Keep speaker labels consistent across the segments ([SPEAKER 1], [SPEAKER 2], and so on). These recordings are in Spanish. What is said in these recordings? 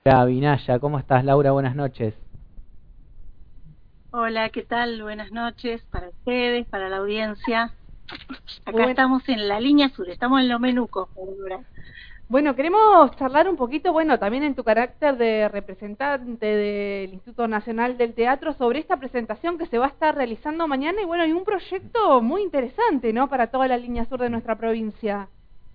[SPEAKER 1] Vinaya, ¿cómo estás, Laura? Buenas noches.
[SPEAKER 2] Hola, ¿qué tal? Buenas noches para ustedes, para la audiencia.
[SPEAKER 3] Muy
[SPEAKER 2] Acá estamos en la línea sur, estamos en Lomenuco, por ahora.
[SPEAKER 3] bueno, queremos charlar un poquito, bueno, también en tu carácter de representante del Instituto Nacional del Teatro sobre esta presentación que se va a estar realizando mañana y bueno, hay un proyecto muy interesante, ¿no? Para toda la línea sur de nuestra provincia.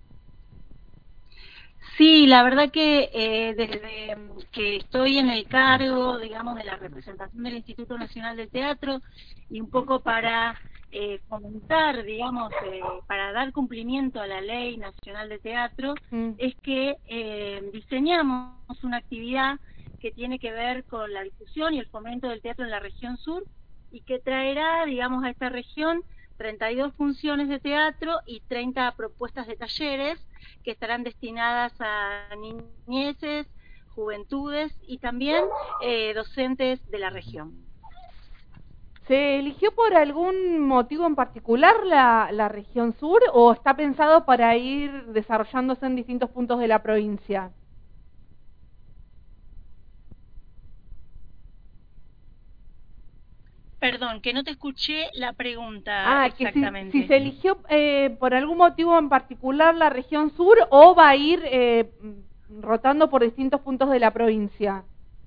[SPEAKER 2] Sí, la verdad que desde que estoy en el cargo, digamos, de la representación del Instituto Nacional del Teatro y un poco para comentar, digamos, para dar cumplimiento a la Ley Nacional de Teatro, es que diseñamos una actividad que tiene que ver con la difusión y el fomento del teatro en la región sur y que traerá, digamos, a esta región 32 funciones de teatro y 30 propuestas de talleres que estarán destinadas a niñeces, juventudes y también docentes de la región.
[SPEAKER 3] ¿Se eligió por algún motivo en particular la región sur o está pensado para ir desarrollándose en distintos puntos de la provincia?
[SPEAKER 2] Perdón, que no te escuché la pregunta exactamente.
[SPEAKER 3] Que si se eligió por algún motivo en particular la región sur o va a ir rotando por distintos puntos de la provincia.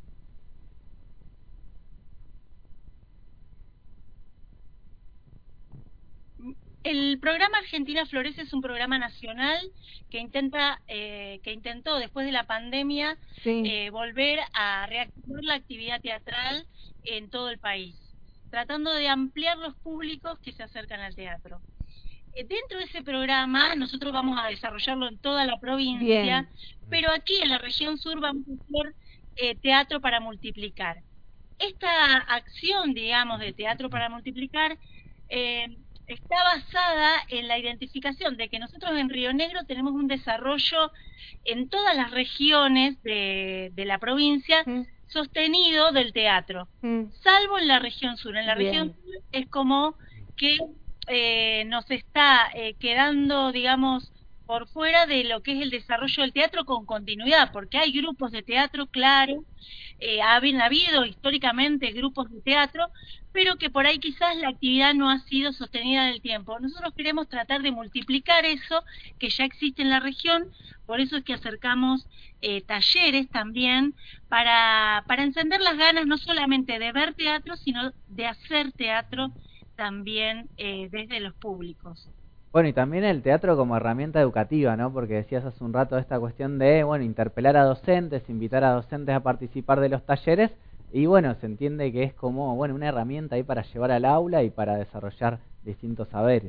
[SPEAKER 2] El programa Argentina Florece es un programa nacional que intentó después de la pandemia volver a reactivar la actividad teatral en todo el país, tratando de ampliar los públicos que se acercan al teatro. Dentro de ese programa nosotros vamos a desarrollarlo en toda la provincia, pero aquí en la región sur vamos a hacer teatro para multiplicar. Esta acción, digamos, de teatro para multiplicar está basada en la identificación de que nosotros en Río Negro tenemos un desarrollo en todas las regiones de la provincia sostenido del teatro, salvo en la región sur. En la región sur es como que nos está quedando, digamos, por fuera de lo que es el desarrollo del teatro con continuidad, porque hay grupos de teatro, claro, ha habido históricamente grupos de teatro, pero que por ahí quizás la actividad no ha sido sostenida en el tiempo. Nosotros queremos tratar de multiplicar eso que ya existe en la región, por eso es que acercamos talleres también para encender las ganas no solamente de ver teatro, sino de hacer teatro también desde los públicos.
[SPEAKER 1] Bueno, y también el teatro como herramienta educativa, ¿no? Porque decías hace un rato esta cuestión de, bueno, interpelar a docentes, invitar a docentes a participar de los talleres, y bueno, se entiende que es como, bueno, una herramienta ahí para llevar al aula y para desarrollar distintos saberes.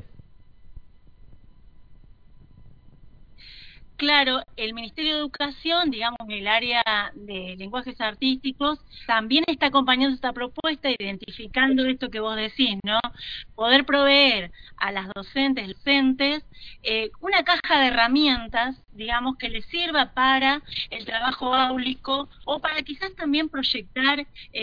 [SPEAKER 2] Claro, el Ministerio de Educación, digamos, el área de lenguajes artísticos, también está acompañando esta propuesta, identificando esto que vos decís, ¿no? Poder proveer a las docentes una caja de herramientas, digamos, que les sirva para el trabajo áulico o para quizás también proyectar,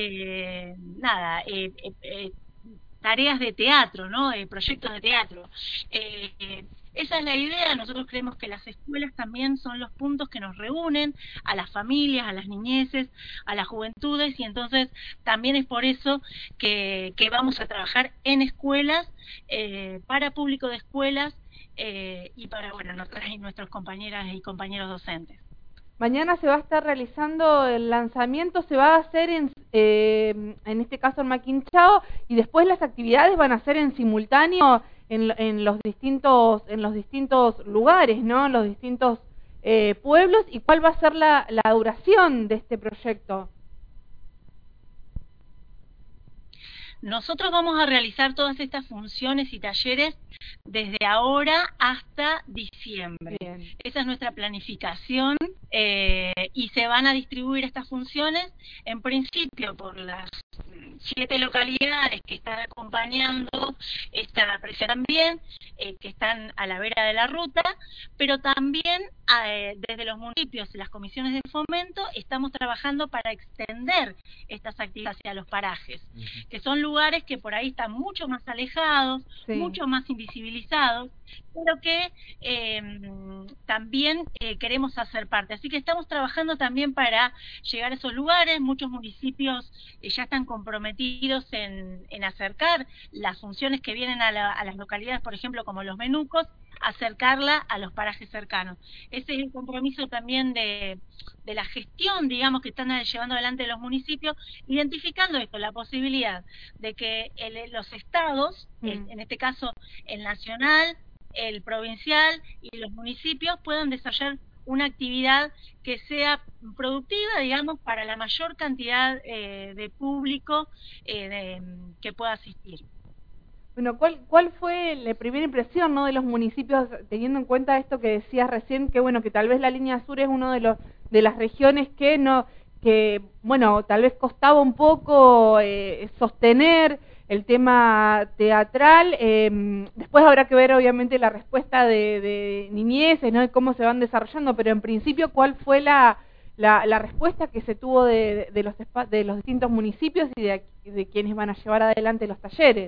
[SPEAKER 2] tareas de teatro, ¿no? Proyectos de teatro. Esa es la idea. Nosotros creemos que las escuelas también son los puntos que nos reúnen a las familias, a las niñeces, a las juventudes, y entonces también es por eso que vamos a trabajar en escuelas, para público de escuelas, y para, bueno, nuestras compañeras y compañeros docentes.
[SPEAKER 3] Mañana se va a estar realizando el lanzamiento, se va a hacer en este caso en Maquinchao, y después las actividades van a ser en simultáneo en los distintos lugares, ¿no? En los distintos pueblos. ¿Y cuál va a ser la duración de este proyecto?
[SPEAKER 2] Nosotros vamos a realizar todas estas funciones y talleres desde ahora hasta diciembre. Bien. Esa es nuestra planificación, y se van a distribuir estas funciones en principio por las 7 localidades que están acompañando esta presión también, que están a la vera de la ruta, pero también desde los municipios y las comisiones de fomento estamos trabajando para extender estas actividades hacia los parajes, que son lugares lugares que por ahí están mucho más alejados, mucho más invisibilizados, pero que también queremos hacer parte. Así que estamos trabajando también para llegar a esos lugares. Muchos municipios ya están comprometidos en acercar las funciones que vienen a las localidades, por ejemplo, como los menucos, acercarla a los parajes cercanos. Ese es el compromiso también de la gestión, digamos, que están llevando adelante los municipios, identificando esto, la posibilidad de que los estados, en este caso el nacional, el provincial y los municipios puedan desarrollar una actividad que sea productiva, digamos, para la mayor cantidad de público que pueda asistir.
[SPEAKER 3] Bueno, ¿cuál fue la primera impresión, ¿no?, de los municipios, teniendo en cuenta esto que decías recién, que bueno, que tal vez la línea sur es uno de las regiones que bueno, tal vez costaba un poco sostener el tema teatral? Después habrá que ver obviamente la respuesta de niñeces, ¿no?, y cómo se van desarrollando, pero en principio, ¿cuál fue la respuesta que se tuvo de los distintos municipios y de quienes van a llevar adelante los talleres?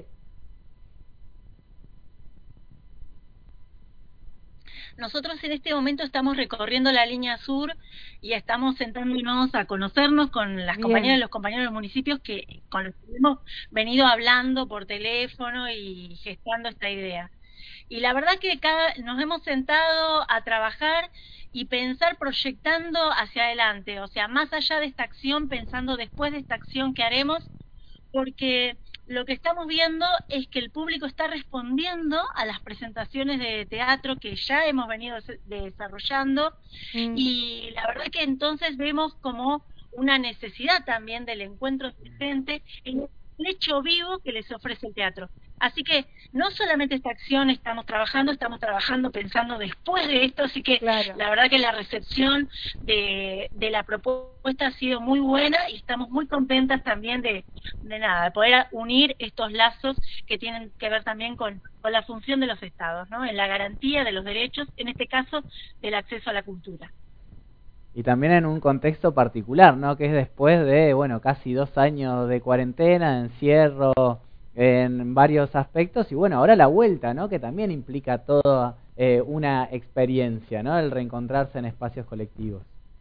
[SPEAKER 2] Nosotros en este momento estamos recorriendo la línea sur y estamos sentándonos a conocernos con las compañeras y los compañeros de los municipios con los que hemos venido hablando por teléfono y gestando esta idea. Y la verdad que nos hemos sentado a trabajar y pensar proyectando hacia adelante, o sea, más allá de esta acción, pensando después de esta acción que haremos, porque lo que estamos viendo es que el público está respondiendo a las presentaciones de teatro que ya hemos venido desarrollando, y la verdad que entonces vemos como una necesidad también del encuentro presente en el hecho vivo que les ofrece el teatro. Así que no solamente esta acción estamos trabajando pensando después de esto, así que la verdad que la recepción de la propuesta ha sido muy buena y estamos muy contentas también de poder unir estos lazos que tienen que ver también con la función de los estados, ¿no?, en la garantía de los derechos, en este caso del acceso a la cultura.
[SPEAKER 1] Y también en un contexto particular, ¿no?, que es después de, bueno, casi 2 años de cuarentena, encierro en varios aspectos, y bueno, ahora la vuelta, ¿no?, que también implica toda una experiencia, ¿no?, el reencontrarse en espacios colectivos.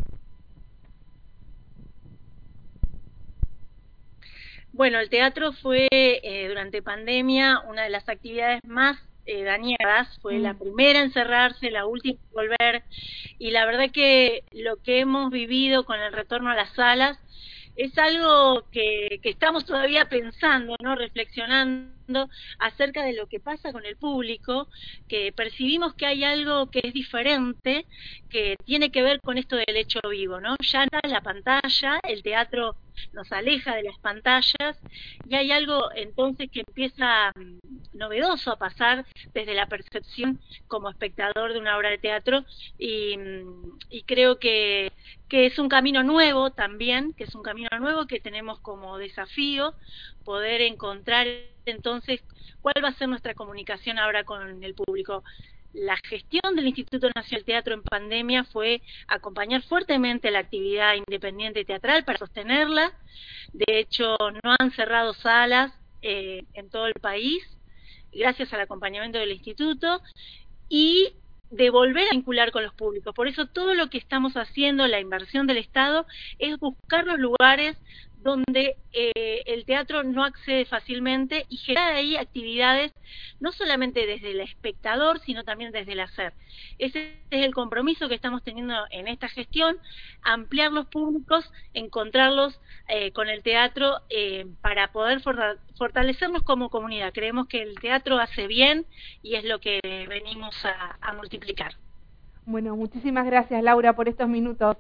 [SPEAKER 2] Bueno, el teatro fue durante pandemia una de las actividades más dañadas, fue la primera en cerrarse, la última en volver, y la verdad que lo que hemos vivido con el retorno a las salas es algo que estamos todavía pensando, ¿no?, reflexionando acerca de lo que pasa con el público, que percibimos que hay algo que es diferente, que tiene que ver con esto del hecho vivo, ¿no? Ya no es la pantalla, el teatro nos aleja de las pantallas, y hay algo entonces que empieza novedoso a pasar desde la percepción como espectador de una obra de teatro, y creo que es un camino nuevo también, que es un camino nuevo que tenemos como desafío poder encontrar entonces cuál va a ser nuestra comunicación ahora con el público. La gestión del Instituto Nacional del Teatro en pandemia fue acompañar fuertemente la actividad independiente teatral para sostenerla. De hecho, no han cerrado salas en todo el país, gracias al acompañamiento del Instituto, y de volver a vincular con los públicos. Por eso todo lo que estamos haciendo, la inversión del Estado, es buscar los lugares donde el teatro no accede fácilmente y generar ahí actividades no solamente desde el espectador, sino también desde el hacer. Ese es el compromiso que estamos teniendo en esta gestión, ampliar los públicos, encontrarlos con el teatro para poder fortalecernos como comunidad. Creemos que el teatro hace bien y es lo que venimos a multiplicar.
[SPEAKER 3] Bueno, muchísimas gracias, Laura, por estos minutos.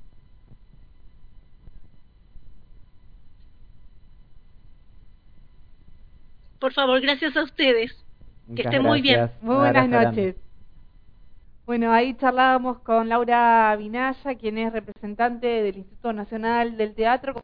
[SPEAKER 2] Por favor, gracias a ustedes. Que estén muy bien.
[SPEAKER 3] Muy buenas noches. Bueno, ahí charlábamos con Laura Vinaya, quien es representante del Instituto Nacional del Teatro.